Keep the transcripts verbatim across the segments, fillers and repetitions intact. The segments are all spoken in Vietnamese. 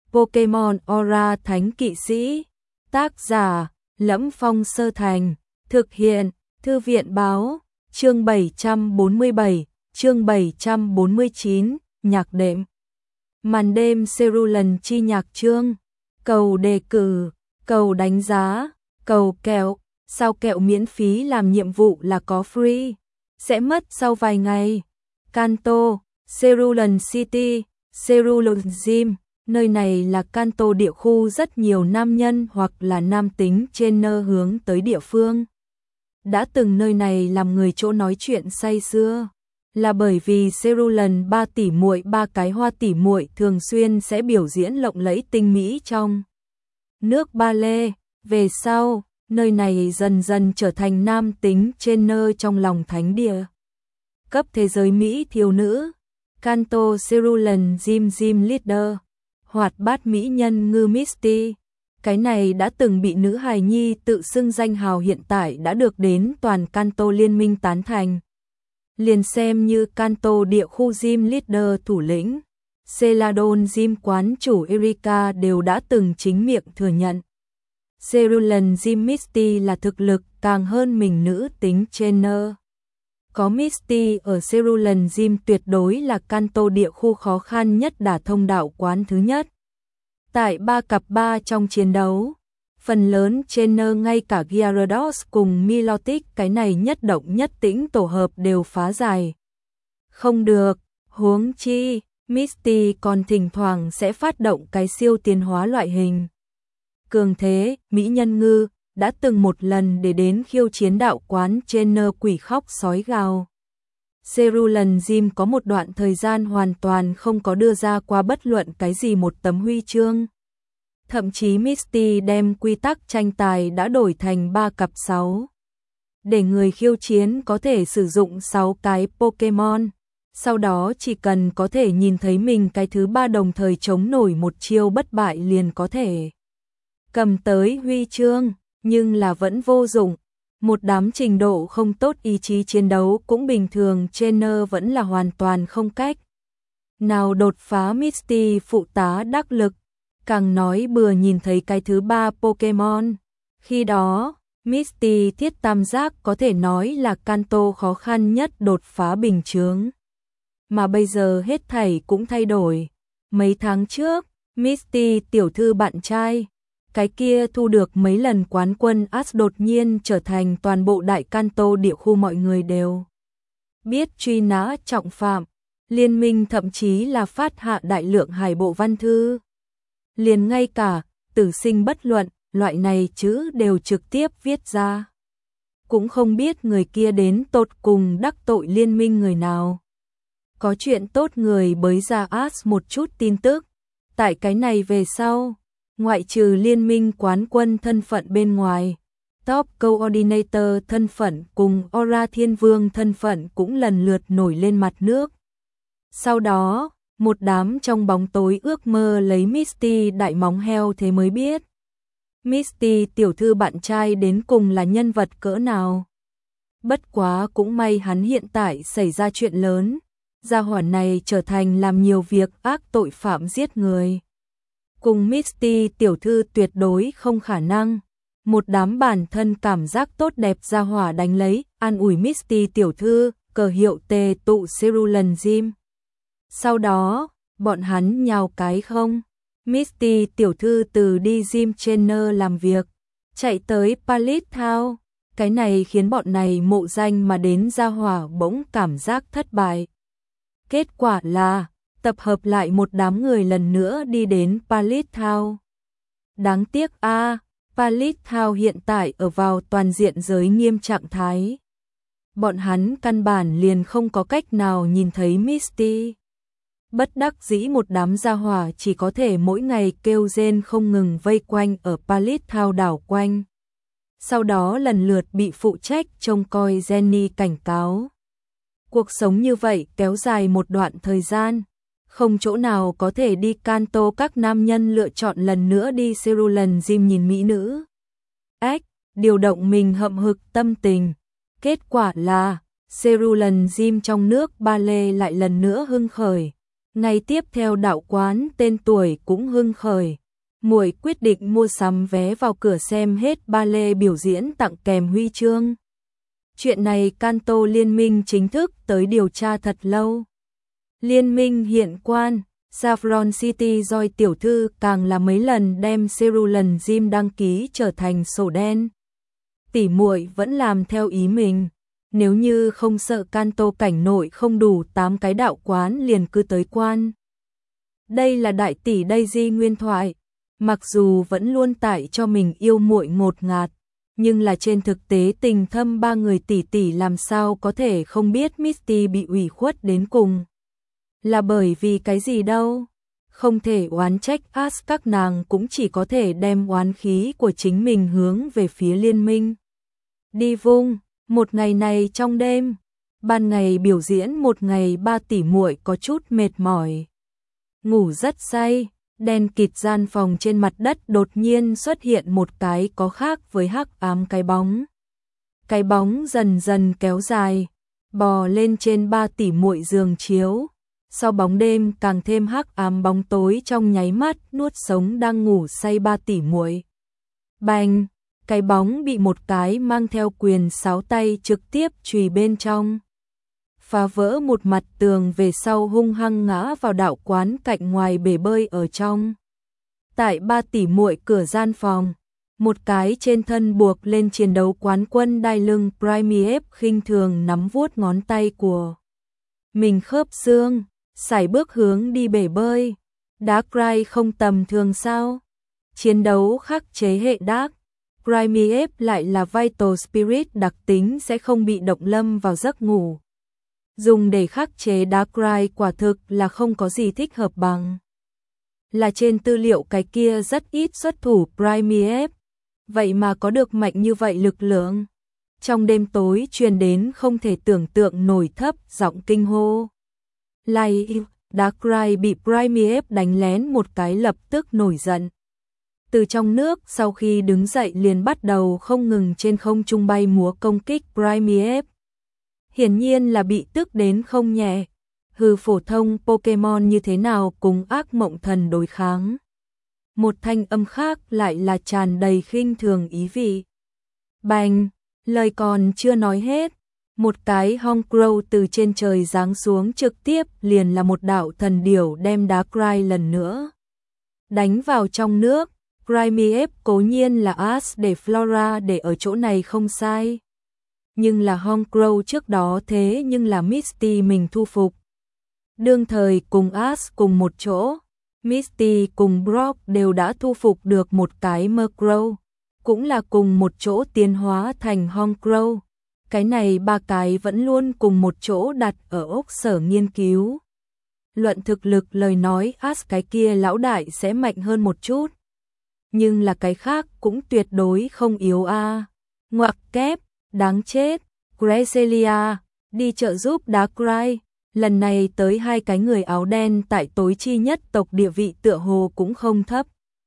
Pokemon Aura Thánh Kỵ Sĩ. Tác giả: Lẫm Phong Sơ Thành. Thực hiện: Thư viện Báo. Chương bảy trăm bốn mươi bảy, chương bảy trăm bốn mươi chín, nhạc đệm. Màn đêm Cerulean chi nhạc chương. Cầu đề cử, cầu đánh giá, cầu kẹo. Sao kẹo miễn phí làm nhiệm vụ là có free, sẽ mất sau vài ngày. Kanto, Cerulean City, Cerulean Gym. Nơi này là Kanto, địa khu rất nhiều nam nhân hoặc là nam tính trainer hướng tới địa phương. Đã từng nơi này làm người chỗ nói chuyện say sưa, là bởi vì Cerulean ba tỷ muội ba cái hoa tỷ muội thường xuyên sẽ biểu diễn lộng lẫy tinh mỹ trong nước ballet. Về sau, nơi này dần dần trở thành nam tính trainer trong lòng thánh địa cấp thế giới Mỹ thiếu nữ. Kanto Cerulean Gym Gym Leader, hoạt bát mỹ nhân ngư Misty. Cái này đã từng bị nữ hài nhi tự xưng danh hào hiện tại đã được đến toàn Kanto liên minh tán thành. Liền xem như Kanto địa khu Gym Leader thủ lĩnh, Celadon Gym quán chủ Erika đều đã từng chính miệng thừa nhận. Cerulean Gym Misty là thực lực càng hơn mình nữ tính trainer. Có Misty ở Cerulean Gym tuyệt đối là Kanto địa khu khó khăn nhất đả thông đạo quán thứ nhất. Tại ba cặp ba trong chiến đấu, phần lớn trainer ngay cả Gyarados cùng Milotic cái này nhất động nhất tĩnh tổ hợp đều phá giải. Không được, huống chi, Misty còn thỉnh thoảng sẽ phát động cái siêu tiến hóa loại hình. Cường thế, mỹ nhân ngư, đã từng một lần để đến khiêu chiến đạo quán trainer quỷ khóc sói gào. Cerulean Gym có một đoạn thời gian hoàn toàn không có đưa ra qua bất luận cái gì một tấm huy chương. Thậm chí Misty đem quy tắc tranh tài đã đổi thành ba cặp sáu. Để người khiêu chiến có thể sử dụng sáu cái Pokemon. Sau đó chỉ cần có thể nhìn thấy mình cái thứ ba đồng thời chống nổi một chiêu bất bại liền có thể cầm tới huy chương, nhưng là vẫn vô dụng. Một đám trình độ không tốt ý chí chiến đấu cũng bình thường trainer vẫn là hoàn toàn không cách nào đột phá Misty phụ tá đắc lực, càng nói bừa nhìn thấy cái thứ ba Pokemon. Khi đó, Misty thiết tam giác có thể nói là Kanto khó khăn nhất đột phá bình chướng. Mà bây giờ hết thảy cũng thay đổi. Mấy tháng trước, Misty tiểu thư bạn trai, cái kia thu được mấy lần quán quân As đột nhiên trở thành toàn bộ đại Kanto địa khu mọi người đều biết truy nã trọng phạm. Liên minh thậm chí là phát hạ đại lượng hải bộ văn thư. Liền ngay cả tử sinh bất luận, loại này chữ đều trực tiếp viết ra. Cũng không biết người kia đến tột cùng đắc tội liên minh người nào. Có chuyện tốt người bới ra As một chút tin tức. Tại cái này về sau, ngoại trừ liên minh quán quân thân phận bên ngoài, Top Coordinator thân phận cùng Aura Thiên Vương thân phận cũng lần lượt nổi lên mặt nước. Sau đó, một đám trong bóng tối ước mơ lấy Misty đại móng heo thế mới biết. Misty tiểu thư bạn trai đến cùng là nhân vật cỡ nào. Bất quá cũng may hắn hiện tại xảy ra chuyện lớn, gia hỏa này trở thành làm nhiều việc ác tội phạm giết người. Cùng Misty tiểu thư tuyệt đối không khả năng. Một đám bản thân cảm giác tốt đẹp gia hỏa đánh lấy, an ủi Misty tiểu thư, cờ hiệu tề tụ Cerulean Gym. Sau đó, bọn hắn nhào cái không. Misty tiểu thư từ đi gym trainer làm việc, chạy tới Pallet Town. Cái này khiến bọn này mộ danh mà đến gia hỏa bỗng cảm giác thất bại. Kết quả là tập hợp lại một đám người lần nữa đi đến Pallet Town. Đáng tiếc a, à, Pallet Town hiện tại ở vào toàn diện giới nghiêm trạng thái. Bọn hắn căn bản liền không có cách nào nhìn thấy Misty. Bất đắc dĩ một đám gia hỏa chỉ có thể mỗi ngày kêu rên không ngừng vây quanh ở Pallet Town đảo quanh. Sau đó lần lượt bị phụ trách trông coi Jenny cảnh cáo. Cuộc sống như vậy kéo dài một đoạn thời gian. Không chỗ nào có thể đi Kanto, các nam nhân lựa chọn lần nữa đi Cerulean Gym nhìn mỹ nữ. Ách, điều động mình hậm hực tâm tình. Kết quả là Cerulean Gym trong nước ballet lại lần nữa hưng khởi. Ngày tiếp theo đạo quán tên tuổi cũng hưng khởi. Muội quyết định mua sắm vé vào cửa xem hết ballet biểu diễn tặng kèm huy chương. Chuyện này Kanto Liên minh chính thức tới điều tra thật lâu. Liên minh hiện quan, Saffron City Joy tiểu thư càng là mấy lần đem Cerulean Gym đăng ký trở thành sổ đen. Tỷ muội vẫn làm theo ý mình. Nếu như không sợ Kanto cảnh nội không đủ tám cái đạo quán liền cứ tới quan. Đây là đại tỷ Daisy nguyên thoại. Mặc dù vẫn luôn tải cho mình yêu muội ngột ngạt, nhưng là trên thực tế tình thâm ba người tỷ tỷ làm sao có thể không biết Misty bị ủy khuất đến cùng. Là bởi vì cái gì đâu? Không thể oán trách As, các nàng cũng chỉ có thể đem oán khí của chính mình hướng về phía liên minh. Đi vung, một ngày này trong đêm, ban ngày biểu diễn một ngày ba tỷ muội có chút mệt mỏi. Ngủ rất say, đen kịt gian phòng trên mặt đất đột nhiên xuất hiện một cái có khác với hắc ám cái bóng. Cái bóng dần dần kéo dài, bò lên trên ba tỷ muội giường chiếu. Sau bóng đêm càng thêm hắc ám bóng tối trong nháy mắt nuốt sống đang ngủ say ba tỷ muội. Bành, cái bóng bị một cái mang theo quyền sáo tay trực tiếp chùy bên trong. Phá vỡ một mặt tường về sau hung hăng ngã vào đạo quán cạnh ngoài bể bơi ở trong. Tại ba tỷ muội cửa gian phòng, một cái trên thân buộc lên chiến đấu quán quân đai lưng Primiev khinh thường nắm vuốt ngón tay của mình khớp xương, sải bước hướng đi bể bơi. Darkrai không tầm thường sao? Chiến đấu khắc chế hệ Dark, Primiev lại là Vital Spirit đặc tính sẽ không bị động lâm vào giấc ngủ. Dùng để khắc chế Darkrai quả thực là không có gì thích hợp bằng. Là trên tư liệu cái kia rất ít xuất thủ Primiev, vậy mà có được mạnh như vậy lực lượng. Trong đêm tối truyền đến không thể tưởng tượng nổi thấp giọng kinh hô. Lai, Darkrai bị Primiev đánh lén một cái lập tức nổi giận. Từ trong nước sau khi đứng dậy liền bắt đầu không ngừng trên không trung bay múa công kích Primiev. Hiển nhiên là bị tức đến không nhẹ. Hừ, phổ thông Pokemon như thế nào cùng ác mộng thần đối kháng. Một thanh âm khác lại là tràn đầy khinh thường ý vị. Bành, lời còn chưa nói hết, một cái Honchkrow từ trên trời giáng xuống trực tiếp liền là một đạo thần điểu đem Darkrai lần nữa đánh vào trong nước. Primiev cố nhiên là As để Flora để ở chỗ này không sai. Nhưng là Honchkrow trước đó thế nhưng là Misty mình thu phục. Đương thời cùng As cùng một chỗ, Misty cùng Brock đều đã thu phục được một cái Murkrow, cũng là cùng một chỗ tiến hóa thành Honchkrow. Cái này ba cái vẫn luôn cùng một chỗ đặt ở ốc sở nghiên cứu. Luận thực lực lời nói As cái kia lão đại sẽ mạnh hơn một chút. Nhưng là cái khác cũng tuyệt đối không yếu a. À. Ngoặc kép, đáng chết, Cresselia, đi trợ giúp Darkrai. Lần này tới hai cái người áo đen tại tối chi nhất tộc địa vị tựa hồ cũng không thấp.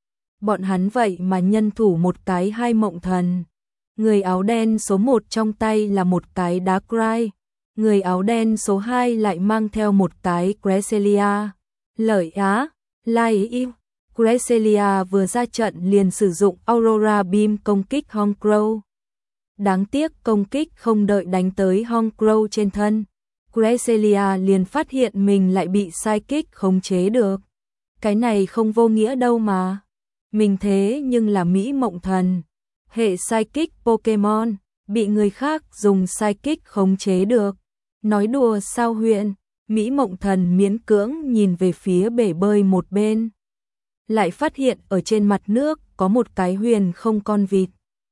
Bọn hắn vậy mà nhân thủ một cái hai mộng thần. Người áo đen số một trong tay là một cái Darkrai. Người áo đen số hai lại mang theo một cái Cresselia. Lợi á, lai im. Cresselia vừa ra trận liền sử dụng Aurora Beam công kích Honchkrow. Đáng tiếc công kích không đợi đánh tới Honchkrow trên thân. Cresselia liền phát hiện mình lại bị Psychic khống chế được. Cái này không vô nghĩa đâu mà. Mình thế nhưng là Mỹ Mộng Thần. Hệ Psychic Pokemon, bị người khác dùng Psychic khống chế được. Nói đùa sao huyện, Mỹ Mộng Thần miễn cưỡng nhìn về phía bể bơi một bên. Lại phát hiện ở trên mặt nước có một cái huyền không con vịt.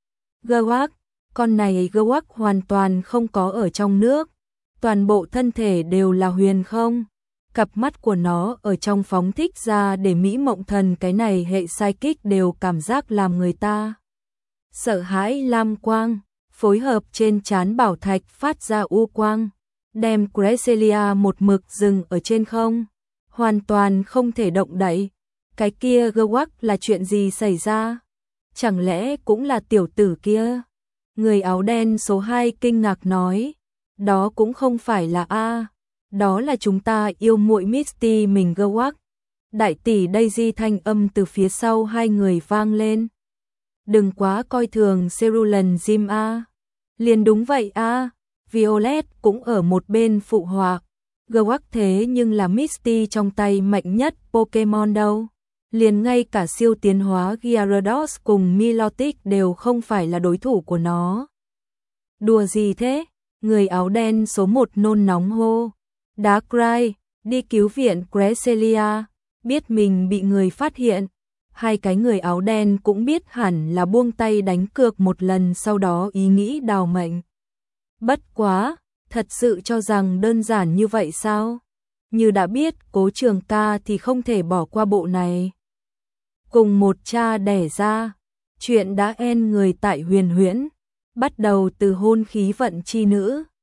Gewak, con này Gewak hoàn toàn không có ở trong nước. Toàn bộ thân thể đều là huyền không. Cặp mắt của nó ở trong phóng thích ra để Mỹ Mộng Thần cái này hệ psychic đều cảm giác làm người ta sợ hãi. Lam quang phối hợp trên trán bảo thạch phát ra u quang, đem Cresselia một mực dừng ở trên không, hoàn toàn không thể động đậy. Cái kia Gewak là chuyện gì xảy ra? Chẳng lẽ cũng là tiểu tử kia? Người áo đen số hai kinh ngạc nói, đó cũng không phải là A, Đó là chúng ta yêu muội Misty mình Gewak. Đại tỷ Daisy thanh âm từ phía sau hai người vang lên. Đừng quá coi thường Cerulean Jim a. Liền đúng vậy a. Violet cũng ở một bên phụ họa. Gewak thế nhưng là Misty trong tay mạnh nhất Pokemon đâu. Liền ngay cả siêu tiến hóa Gyarados cùng Milotic đều không phải là đối thủ của nó. Đùa gì thế? Người áo đen số một nôn nóng hô. Darkrai, đi cứu viện Cresselia. Biết mình bị người phát hiện. Hai cái người áo đen cũng biết hẳn là buông tay đánh cược một lần, sau đó ý nghĩ đào mệnh. Bất quá, thật sự cho rằng đơn giản như vậy sao? Như đã biết Cố Trường Ca thì không thể bỏ qua bộ này. Cùng một cha đẻ ra, chuyện đã en người tại Huyền Huyễn, bắt đầu từ hôn khí vận chi nữ.